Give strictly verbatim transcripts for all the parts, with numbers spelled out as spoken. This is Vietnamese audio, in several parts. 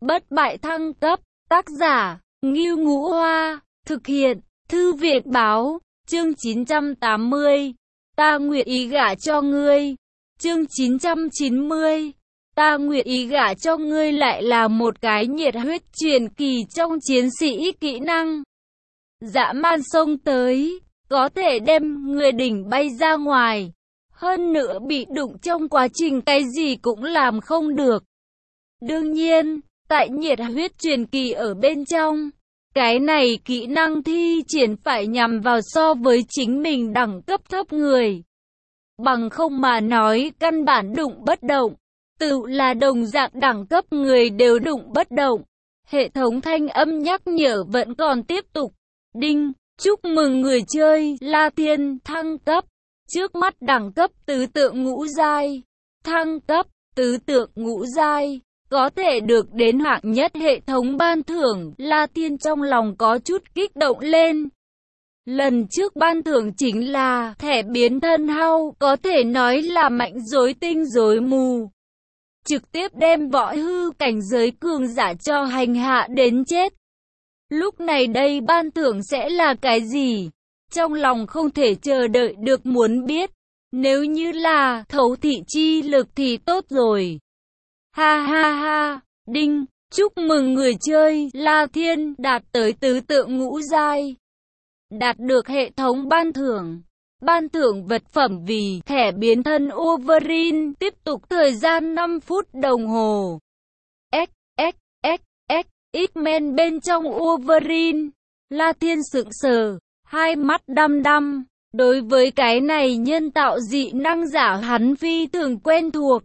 Bất bại thăng cấp, tác giả, Ngưu Ngũ Hoa, thực hiện, Thư viện báo, chương chín trăm tám mươi, ta nguyện ý gả cho ngươi, chương chín trăm chín mươi, ta nguyện ý gả cho ngươi lại là một cái nhiệt huyết truyền kỳ trong chiến sĩ kỹ năng. Dã man xông tới, có thể đem người đỉnh bay ra ngoài, hơn nữa bị đụng trong quá trình cái gì cũng làm không được. Đương nhiên, tại nhiệt huyết truyền kỳ ở bên trong, cái này kỹ năng thi triển phải nhằm vào so với chính mình đẳng cấp thấp người. Bằng không mà nói căn bản đụng bất động, tự là đồng dạng đẳng cấp người đều đụng bất động. Hệ thống thanh âm nhắc nhở vẫn còn tiếp tục. Đinh, chúc mừng người chơi La Thiên thăng cấp. Trước mắt đẳng cấp tứ tượng ngũ giai. Thăng cấp tứ tượng ngũ giai. Có thể được đến hạng nhất hệ thống ban thưởng. La Thiên trong lòng có chút kích động lên. Lần trước ban thưởng chính là thẻ biến thân hao, có thể nói là mạnh rối tinh rối mù. Trực tiếp đem võ hư cảnh giới cường giả cho hành hạ đến chết. Lúc này đây ban thưởng sẽ là cái gì? Trong lòng không thể chờ đợi được muốn biết. Nếu như là thấu thị chi lực thì tốt rồi. Ha ha ha, đinh, chúc mừng người chơi La Thiên đạt tới tứ tượng ngũ giai. Đạt được hệ thống ban thưởng. Ban thưởng vật phẩm vì thẻ biến thân Wolverine, tiếp tục thời gian năm phút đồng hồ. X, X, X, X, X-Men bên trong Wolverine. La Thiên sững sờ, hai mắt đăm đăm. Đối với cái này nhân tạo dị năng giả hắn phi thường quen thuộc.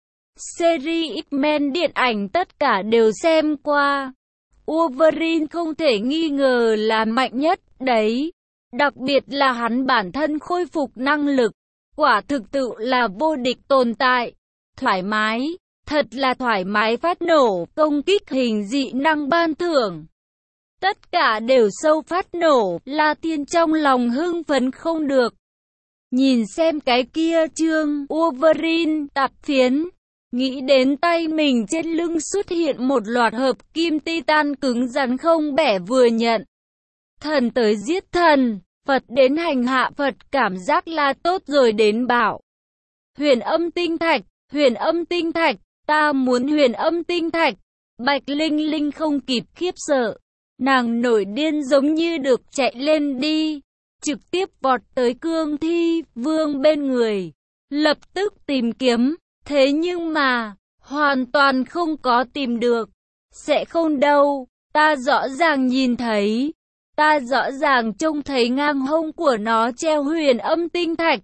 Series X-Men điện ảnh tất cả đều xem qua. Wolverine không thể nghi ngờ là mạnh nhất đấy. Đặc biệt là hắn bản thân khôi phục năng lực. Quả thực tự là vô địch tồn tại. Thoải mái, thật là thoải mái phát nổ, công kích hình dị năng ban thưởng. Tất cả đều sâu phát nổ, La Thiên trong lòng hưng phấn không được. Nhìn xem cái kia chương Wolverine tạp phiến. Nghĩ đến tay mình trên lưng xuất hiện một loạt hợp kim titan cứng rắn không bẻ vừa nhận. Thần tới giết thần, Phật đến hành hạ Phật, cảm giác là tốt rồi đến bảo. Huyền âm tinh thạch, huyền âm tinh thạch, ta muốn huyền âm tinh thạch. Bạch Linh Linh không kịp khiếp sợ. Nàng nổi điên giống như được chạy lên đi. Trực tiếp vọt tới Cương Thi Vương bên người. Lập tức tìm kiếm. Thế nhưng mà, hoàn toàn không có tìm được. Sẽ không đâu, ta rõ ràng nhìn thấy. Ta rõ ràng trông thấy ngang hông của nó treo huyền âm tinh thạch.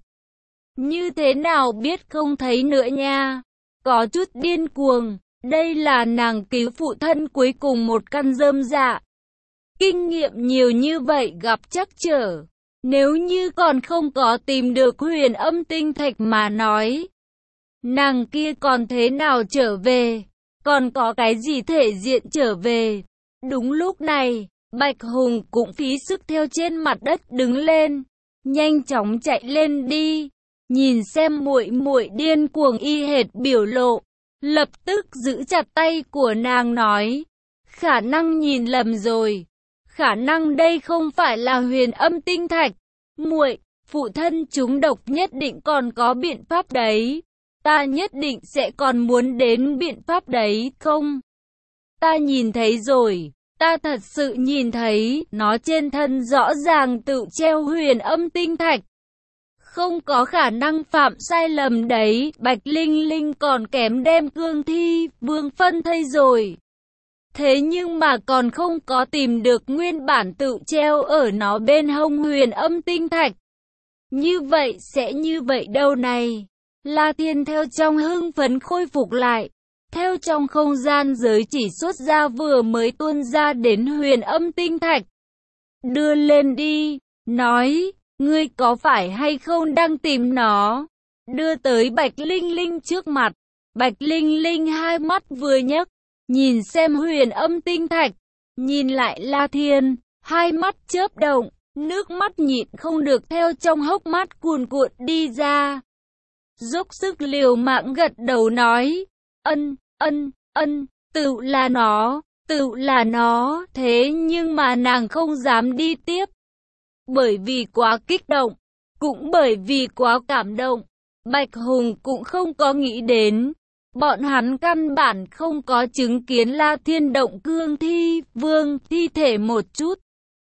Như thế nào biết không thấy nữa nha. Có chút điên cuồng. Đây là nàng cứu phụ thân cuối cùng một căn rơm dạ. Kinh nghiệm nhiều như vậy gặp trắc trở. Nếu như còn không có tìm được huyền âm tinh thạch mà nói, nàng kia còn thế nào trở về? Còn có cái gì thể diện trở về? Đúng lúc này, Bạch Hùng cũng phí sức theo trên mặt đất đứng lên, nhanh chóng chạy lên đi, nhìn xem muội muội điên cuồng y hệt biểu lộ, lập tức giữ chặt tay của nàng nói, khả năng nhìn lầm rồi, khả năng đây không phải là huyền âm tinh thạch, muội, phụ thân chúng độc nhất định còn có biện pháp đấy. Ta nhất định sẽ còn muốn đến biện pháp đấy không? Ta nhìn thấy rồi, ta thật sự nhìn thấy, nó trên thân rõ ràng tự treo huyền âm tinh thạch. Không có khả năng phạm sai lầm đấy, Bạch Linh Linh còn kém đem Cương Thi Vương phân thây rồi. Thế nhưng mà còn không có tìm được nguyên bản tự treo ở nó bên hông huyền âm tinh thạch. Như vậy sẽ như vậy đâu này? La Thiên theo trong hưng phấn khôi phục lại. Theo trong không gian giới chỉ xuất ra vừa mới tuôn ra đến huyền âm tinh thạch. Đưa lên đi, nói, ngươi có phải hay không đang tìm nó? Đưa tới Bạch Linh Linh trước mặt. Bạch Linh Linh hai mắt vừa nhấc, nhìn xem huyền âm tinh thạch. Nhìn lại La Thiên, hai mắt chớp động, nước mắt nhịn không được theo trong hốc mắt cuồn cuộn đi ra. Dốc sức liều mạng gật đầu nói, ân, ân, ân, Tự là nó, tự là nó, thế nhưng mà nàng không dám đi tiếp. Bởi vì quá kích động, cũng bởi vì quá cảm động, Bạch Hùng cũng không có nghĩ đến. Bọn hắn căn bản không có chứng kiến La Thiên động cương thi, vương thi thể một chút.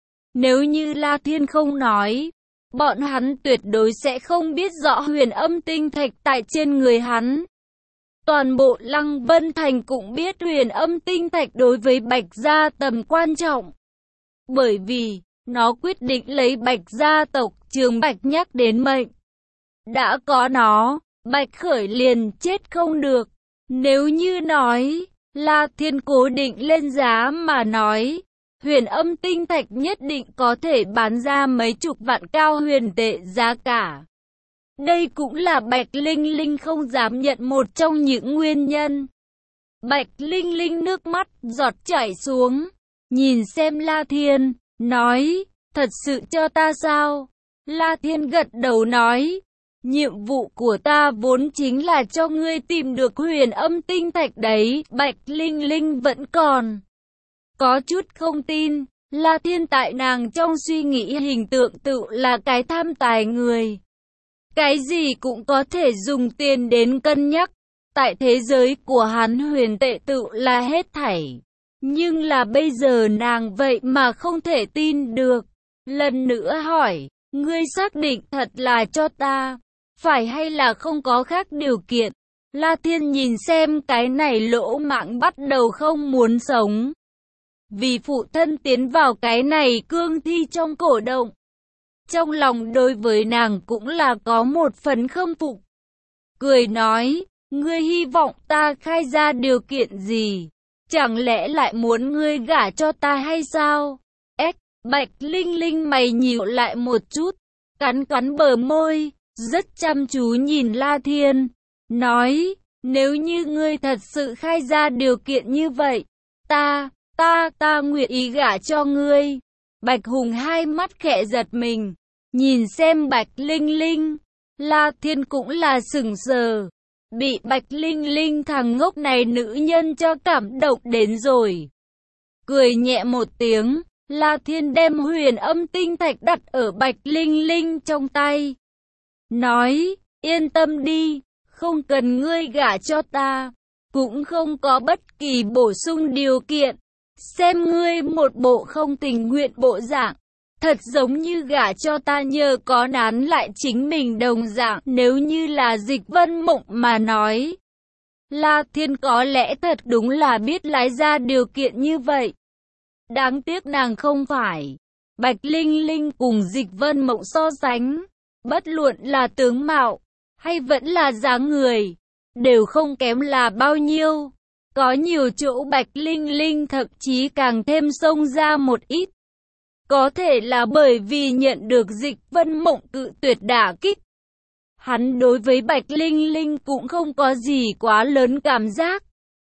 Nếu như La Thiên không nói, bọn hắn tuyệt đối sẽ không biết rõ huyền âm tinh thạch tại trên người hắn. Toàn bộ Lăng Vân Thành cũng biết huyền âm tinh thạch đối với Bạch gia tầm quan trọng. Bởi vì, nó quyết định lấy Bạch gia tộc Trường Bạch nhắc đến mệnh. Đã có nó, Bạch Khởi liền chết không được. Nếu như nói, La Thiên cố định lên giá mà nói, huyền âm tinh thạch nhất định có thể bán ra mấy chục vạn cao huyền tệ giá cả. Đây cũng là Bạch Linh Linh không dám nhận một trong những nguyên nhân. Bạch Linh Linh nước mắt giọt chảy xuống, nhìn xem La Thiên, nói, thật sự cho ta sao? La Thiên gật đầu nói, nhiệm vụ của ta vốn chính là cho ngươi tìm được huyền âm tinh thạch đấy. Bạch Linh Linh vẫn còn có chút không tin. La Thiên tại nàng trong suy nghĩ hình tượng tự là cái tham tài người. Cái gì cũng có thể dùng tiền đến cân nhắc. Tại thế giới của hắn huyền tệ tự là hết thảy. Nhưng là bây giờ nàng vậy mà không thể tin được. Lần nữa hỏi, ngươi xác định thật là cho ta, phải hay là không có khác điều kiện? La Thiên nhìn xem cái này lỗ mạng bắt đầu không muốn sống. Vì phụ thân tiến vào cái này cương thi trong cổ động. Trong lòng đối với nàng cũng là có một phần khâm phục. Cười nói, ngươi hy vọng ta khai ra điều kiện gì? Chẳng lẽ lại muốn ngươi gả cho ta hay sao? Ếch, Bạch Linh Linh mày nhíu lại một chút, cắn cắn bờ môi, rất chăm chú nhìn La Thiên, nói, nếu như ngươi thật sự khai ra điều kiện như vậy, ta, ta, ta nguyện ý gả cho ngươi. Bạch Hùng hai mắt khẽ giật mình, nhìn xem Bạch Linh Linh, La Thiên cũng là sững sờ, bị Bạch Linh Linh thằng ngốc này nữ nhân cho cảm động đến rồi. Cười nhẹ một tiếng, La Thiên đem huyền âm tinh thạch đặt ở Bạch Linh Linh trong tay. Nói, yên tâm đi, không cần ngươi gả cho ta, cũng không có bất kỳ bổ sung điều kiện. Xem ngươi một bộ không tình nguyện bộ dạng, thật giống như gả cho ta nhờ có nán lại chính mình đồng dạng. Nếu như là Dịch Vân Mộng mà nói, La Thiên có lẽ thật đúng là biết lái ra điều kiện như vậy. Đáng tiếc nàng không phải. Bạch Linh Linh cùng Dịch Vân Mộng so sánh, bất luận là tướng mạo, hay vẫn là dáng người, đều không kém là bao nhiêu. Có nhiều chỗ Bạch Linh Linh thậm chí càng thêm xông ra một ít. Có thể là bởi vì nhận được Dịch Vân Mộng cự tuyệt đả kích. Hắn đối với Bạch Linh Linh cũng không có gì quá lớn cảm giác.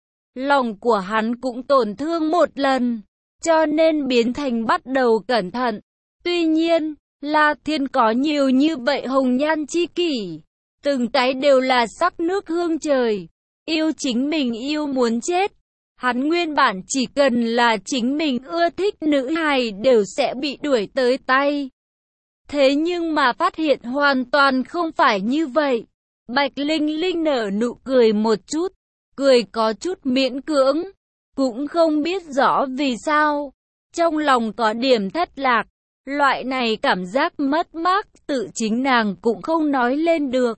Lòng của hắn cũng tổn thương một lần, cho nên biến thành bắt đầu cẩn thận. Tuy nhiên, La Thiên có nhiều như vậy hồng nhan chi kỷ, từng cái đều là sắc nước hương trời, yêu chính mình yêu muốn chết. Hắn nguyên bản chỉ cần là chính mình ưa thích nữ hài đều sẽ bị đuổi tới tay. Thế nhưng mà phát hiện hoàn toàn không phải như vậy. Bạch Linh Linh nở nụ cười một chút, cười có chút miễn cưỡng, cũng không biết rõ vì sao. Trong lòng có điểm thất lạc, loại này cảm giác mất mát tự chính nàng cũng không nói lên được.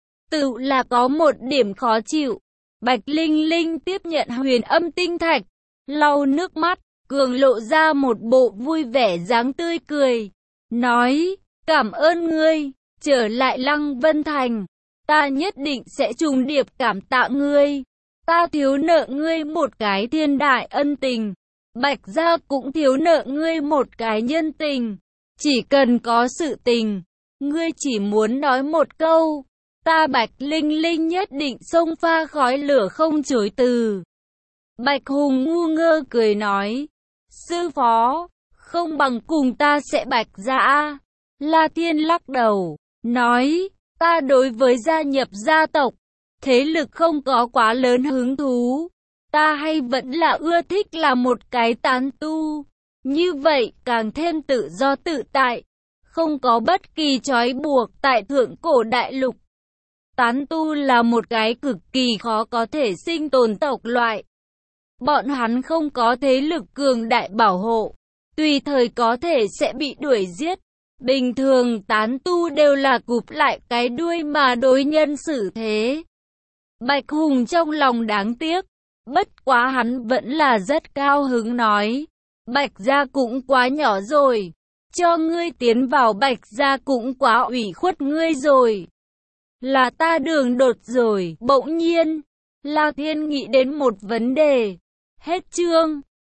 Tự là có một điểm khó chịu. Bạch Linh Linh tiếp nhận huyền âm tinh thạch, lau nước mắt, cường lộ ra một bộ vui vẻ dáng tươi cười. Nói, cảm ơn ngươi, trở lại Lăng Vân Thành, ta nhất định sẽ trùng điệp cảm tạ ngươi. Ta thiếu nợ ngươi một cái thiên đại ân tình, Bạch gia cũng thiếu nợ ngươi một cái nhân tình. Chỉ cần có sự tình, ngươi chỉ muốn nói một câu, ta Bạch Linh Linh nhất định xông pha khói lửa không chối từ. Bạch Hùng ngu ngơ cười nói, sư phó, không bằng cùng ta sẽ Bạch gia. La Thiên lắc đầu, nói, ta đối với gia nhập gia tộc, thế lực không có quá lớn hứng thú. ta hay vẫn là ưa thích là một cái tán tu. Như vậy càng thêm tự do tự tại, không có bất kỳ trói buộc tại thượng cổ đại lục. Tán tu là một cái cực kỳ khó có thể sinh tồn tộc loại. Bọn hắn không có thế lực cường đại bảo hộ, tùy thời có thể sẽ bị đuổi giết. Bình thường tán tu đều là cụp lại cái đuôi mà đối nhân xử thế. Bạch Hùng trong lòng đáng tiếc, bất quá hắn vẫn là rất cao hứng nói. Bạch gia cũng quá nhỏ rồi, cho ngươi tiến vào Bạch gia cũng quá ủy khuất ngươi rồi. Là ta đường đột rồi. Bỗng nhiên, La Thiên nghĩ đến một vấn đề. Hết chương.